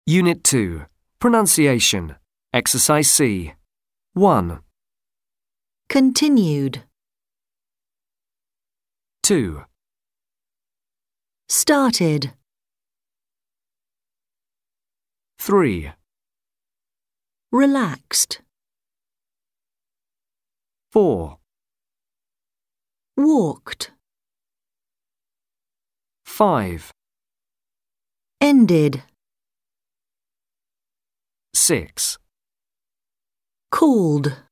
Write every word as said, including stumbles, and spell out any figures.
Unit two. Pronunciation. Exercise C. one, Continued. two, Started. three, Relaxed. four, Walked. five, Ended. six. Called.